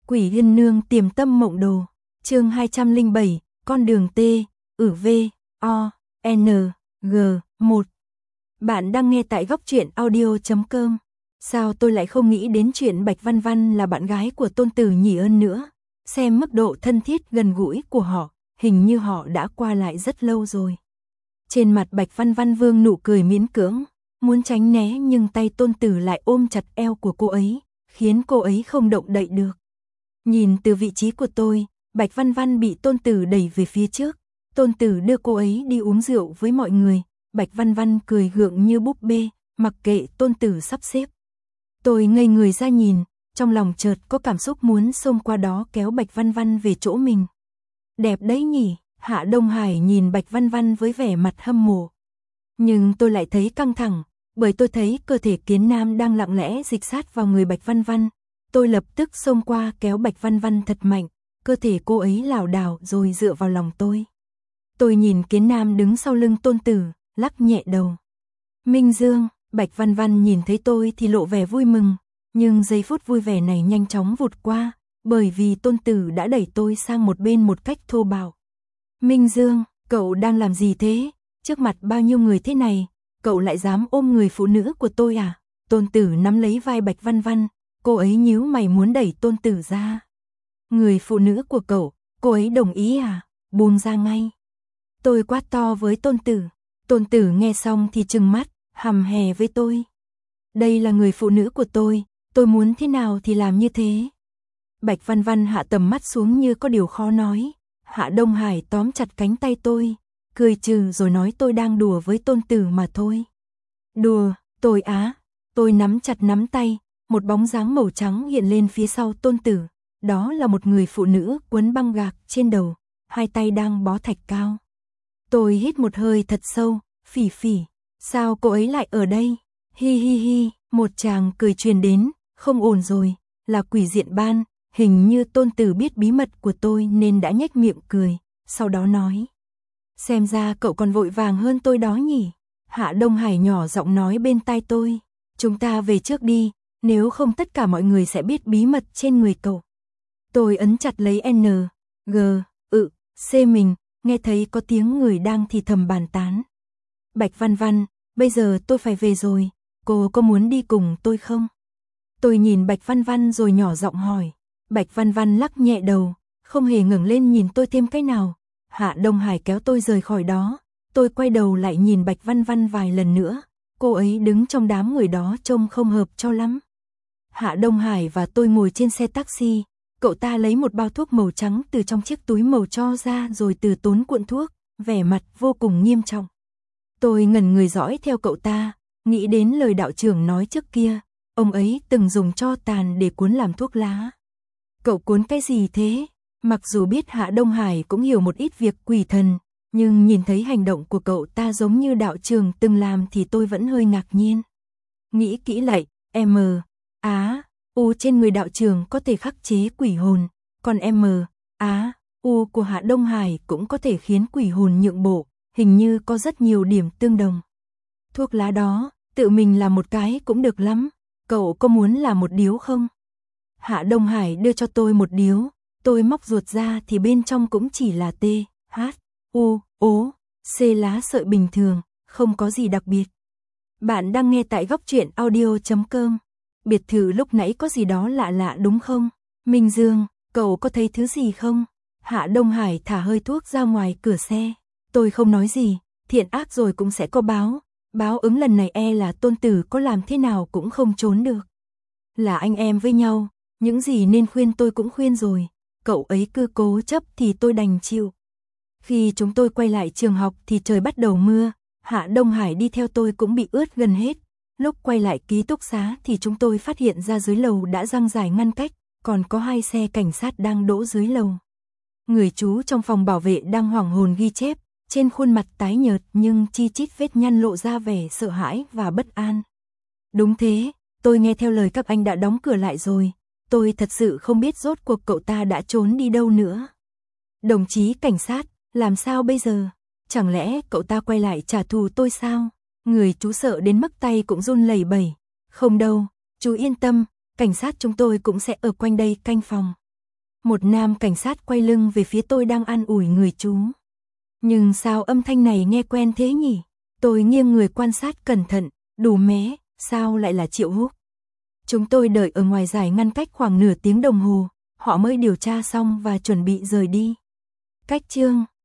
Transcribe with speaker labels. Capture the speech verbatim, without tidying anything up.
Speaker 1: Quỷ Yên Nương Tiềm Tâm Mộng Đồ, chương hai trăm lẻ bảy, con đường T, ử V, O, N, G, một. Bạn đang nghe tại góc truyện audio chấm com. Sao tôi lại không nghĩ đến chuyện Bạch Văn Văn là bạn gái của Tôn Tử Nhỉ ơn nữa? Xem mức độ thân thiết gần gũi của họ, hình như họ đã qua lại rất lâu rồi. Trên mặt Bạch Văn Văn vương nụ cười miễn cưỡng, muốn tránh né nhưng tay Tôn Tử lại ôm chặt eo của cô ấy, khiến cô ấy không động đậy được. Nhìn từ vị trí của tôi, Bạch Văn Văn bị Tôn Tử đẩy về phía trước. Tôn Tử đưa cô ấy đi uống rượu với mọi người. Bạch Văn Văn cười gượng như búp bê, mặc kệ Tôn Tử sắp xếp. Tôi ngây người ra nhìn, trong lòng chợt có cảm xúc muốn xông qua đó kéo Bạch Văn Văn về chỗ mình. Đẹp đấy nhỉ, Hạ Đông Hải nhìn Bạch Văn Văn với vẻ mặt hâm mộ. Nhưng tôi lại thấy căng thẳng, bởi tôi thấy cơ thể Kiến Nam đang lặng lẽ dịch sát vào người Bạch Văn Văn. Tôi lập tức xông qua kéo Bạch Văn Văn thật mạnh, cơ thể cô ấy lảo đảo rồi dựa vào lòng tôi. Tôi nhìn Kiến Nam đứng sau lưng Tôn Tử, lắc nhẹ đầu. Minh Dương, Bạch Văn Văn nhìn thấy tôi thì lộ vẻ vui mừng, nhưng giây phút vui vẻ này nhanh chóng vụt qua, bởi vì Tôn Tử đã đẩy tôi sang một bên một cách thô bạo. Minh Dương, cậu đang làm gì thế? Trước mặt bao nhiêu người thế này, cậu lại dám ôm người phụ nữ của tôi à? Tôn Tử nắm lấy vai Bạch Văn Văn, cô ấy nhíu mày muốn đẩy Tôn Tử ra. Người phụ nữ của cậu, cô ấy đồng ý à? Buông ra ngay. Tôi quát to với Tôn Tử. Tôn Tử nghe xong thì trừng mắt, hằm hè với tôi. Đây là người phụ nữ của tôi, tôi muốn thế nào thì làm như thế. Bạch Văn Văn hạ tầm mắt xuống như có điều khó nói. Hạ Đông Hải tóm chặt cánh tay tôi, cười trừ rồi nói tôi đang đùa với Tôn Tử mà thôi. Đùa, tôi á, tôi nắm chặt nắm tay, một bóng dáng màu trắng hiện lên phía sau Tôn Tử. Đó là một người phụ nữ quấn băng gạc trên đầu, hai tay đang bó thạch cao. Tôi hít một hơi thật sâu, phỉ phỉ, sao cô ấy lại ở đây? Hi hi hi, một chàng cười truyền đến, không ổn rồi, là Quỷ Diện Ban, hình như Tôn Tử biết bí mật của tôi nên đã nhếch miệng cười, sau đó nói. Xem ra cậu còn vội vàng hơn tôi đó nhỉ? Hạ Đông Hải nhỏ giọng nói bên tai tôi, chúng ta về trước đi, nếu không tất cả mọi người sẽ biết bí mật trên người cậu. Tôi ấn chặt lấy N, G, ự, C mình, nghe thấy có tiếng người đang thì thầm bàn tán. Bạch Văn Văn, bây giờ tôi phải về rồi, cô có muốn đi cùng tôi không? Tôi nhìn Bạch Văn Văn rồi nhỏ giọng hỏi. Bạch Văn Văn lắc nhẹ đầu, không hề ngẩng lên nhìn tôi thêm cái nào. Hạ Đông Hải kéo tôi rời khỏi đó, tôi quay đầu lại nhìn Bạch Văn Văn vài lần nữa, cô ấy đứng trong đám người đó trông không hợp cho lắm. Hạ Đông Hải và tôi ngồi trên xe taxi, cậu ta lấy một bao thuốc màu trắng từ trong chiếc túi màu cho ra rồi từ tốn cuộn thuốc, vẻ mặt vô cùng nghiêm trọng. Tôi ngẩn người dõi theo cậu ta, nghĩ đến lời đạo trưởng nói trước kia, ông ấy từng dùng tro tàn để cuốn làm thuốc lá. Cậu cuốn cái gì thế? Mặc dù biết Hạ Đông Hải cũng hiểu một ít việc quỷ thần, nhưng nhìn thấy hành động của cậu ta giống như đạo trưởng từng làm thì tôi vẫn hơi ngạc nhiên. Nghĩ kỹ lại, M, Á, U trên người đạo trưởng có thể khắc chế quỷ hồn, còn M, Á, U của Hạ Đông Hải cũng có thể khiến quỷ hồn nhượng bộ, hình như có rất nhiều điểm tương đồng. Thuốc lá đó, tự mình làm một cái cũng được lắm, cậu có muốn làm một điếu không? Hạ Đông Hải đưa cho tôi một điếu, tôi móc ruột ra thì bên trong cũng chỉ là T, H, U, O, C lá sợi bình thường, không có gì đặc biệt. Bạn đang nghe tại góc truyện audio chấm com. Biệt thự lúc nãy có gì đó lạ lạ đúng không? Minh Dương, cậu có thấy thứ gì không? Hạ Đông Hải thả hơi thuốc ra ngoài cửa xe. Tôi không nói gì, thiện ác rồi cũng sẽ có báo. Báo ứng lần này e là Tôn Tử có làm thế nào cũng không trốn được. Là anh em với nhau, những gì nên khuyên tôi cũng khuyên rồi. Cậu ấy cứ cố chấp thì tôi đành chịu. Khi chúng tôi quay lại trường học thì trời bắt đầu mưa. Hạ Đông Hải đi theo tôi cũng bị ướt gần hết. Lúc quay lại ký túc xá thì chúng tôi phát hiện ra dưới lầu đã giăng giải ngăn cách, còn có hai xe cảnh sát đang đỗ dưới lầu. Người chú trong phòng bảo vệ đang hoảng hồn ghi chép, trên khuôn mặt tái nhợt nhưng chi chít vết nhăn lộ ra vẻ sợ hãi và bất an. Đúng thế, tôi nghe theo lời các anh đã đóng cửa lại rồi, tôi thật sự không biết rốt cuộc cậu ta đã trốn đi đâu nữa. Đồng chí cảnh sát, làm sao bây giờ? Chẳng lẽ cậu ta quay lại trả thù tôi sao? Người chú sợ đến mức tay cũng run lẩy bẩy. Không đâu, chú yên tâm, cảnh sát chúng tôi cũng sẽ ở quanh đây canh phòng. Một nam cảnh sát quay lưng về phía tôi đang an ủi người chú. Nhưng sao âm thanh này nghe quen thế nhỉ? Tôi nghiêng người quan sát cẩn thận, đủ mé, sao lại là Triệu Húc? Chúng tôi đợi ở ngoài giải ngăn cách khoảng nửa tiếng đồng hồ, họ mới điều tra xong và chuẩn bị rời đi. Cách chương